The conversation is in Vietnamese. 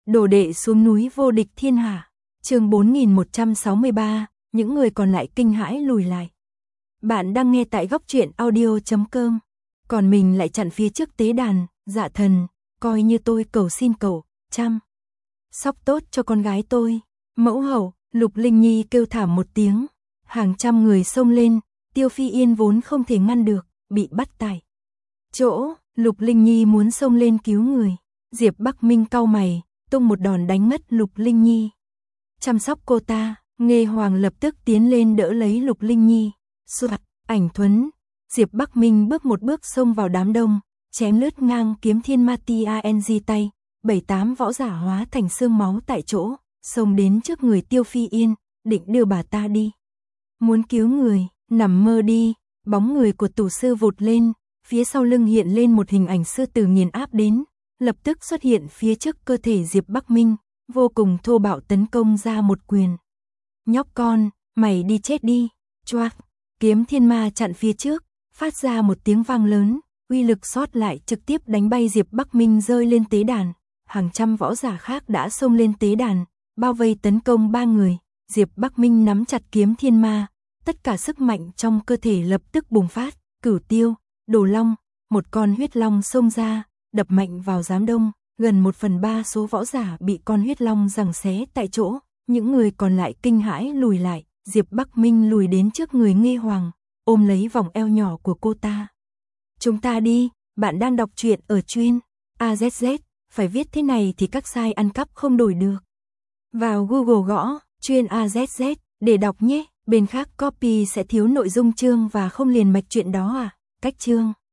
Đồ đệ xuống núi vô địch thiên hạ. Chương 4163, những người còn lại kinh hãi lùi lại. Bạn đang nghe tại góc truyện audio.com. Còn mình lại chặn phía trước tế đàn, dạ thần, coi như tôi cầu xin cậu, chăm sóc tốt cho con gái tôi. Mẫu hậu, Lục Linh Nhi kêu thảm một tiếng, hàng trăm người xông lên, Tiêu Phi Yên vốn không thể ngăn được, bị bắt tại chỗ. Lục Linh Nhi muốn xông lên cứu người, Diệp Bắc Minh cau mày, tung một đòn đánh ngất Lục Linh Nhi. Chăm sóc cô ta, Nghê Hoàng lập tức tiến lên đỡ lấy Lục Linh Nhi. Soạt, ảnh thuấn, Diệp Bắc Minh bước một bước xông vào đám đông, chém lướt ngang kiếm thiên ma TANG tay, 7-8 võ giả hóa thành xương máu tại chỗ, xông đến trước người Tiêu Phi Yên, định đưa bà ta đi. Muốn cứu người, nằm mơ đi. Bóng người của tù sư vụt lên, phía sau lưng hiện lên một hình ảnh sư tử nghiền áp đến, lập tức xuất hiện phía trước cơ thể Diệp Bắc Minh, vô cùng thô bạo tấn công ra một quyền. Nhóc con, mày đi chết đi. Choác, kiếm thiên ma chặn phía trước, phát ra một tiếng vang lớn, uy lực sót lại trực tiếp đánh bay Diệp Bắc Minh rơi lên tế đàn. Hàng trăm võ giả khác đã xông lên tế đàn, bao vây tấn công ba người. Diệp Bắc Minh nắm chặt kiếm thiên ma, tất cả sức mạnh trong cơ thể lập tức bùng phát. Cửu Tiêu, Đồ Long, một con huyết long xông ra, đập mạnh vào giám đông, gần 1/3 số võ giả bị con huyết long giằng xé tại chỗ, những người còn lại kinh hãi lùi lại. Diệp Bắc Minh lùi đến trước người Nghê Hoàng, ôm lấy vòng eo nhỏ của cô ta. Chúng ta đi, bạn đang đọc truyện ở truyện AZZ, phải viết thế này thì các site ăn cắp không đổi được. Vào Google gõ truyện AZZ để đọc nhé, bên khác copy sẽ thiếu nội dung chương và không liền mạch truyện đó à. Cách chương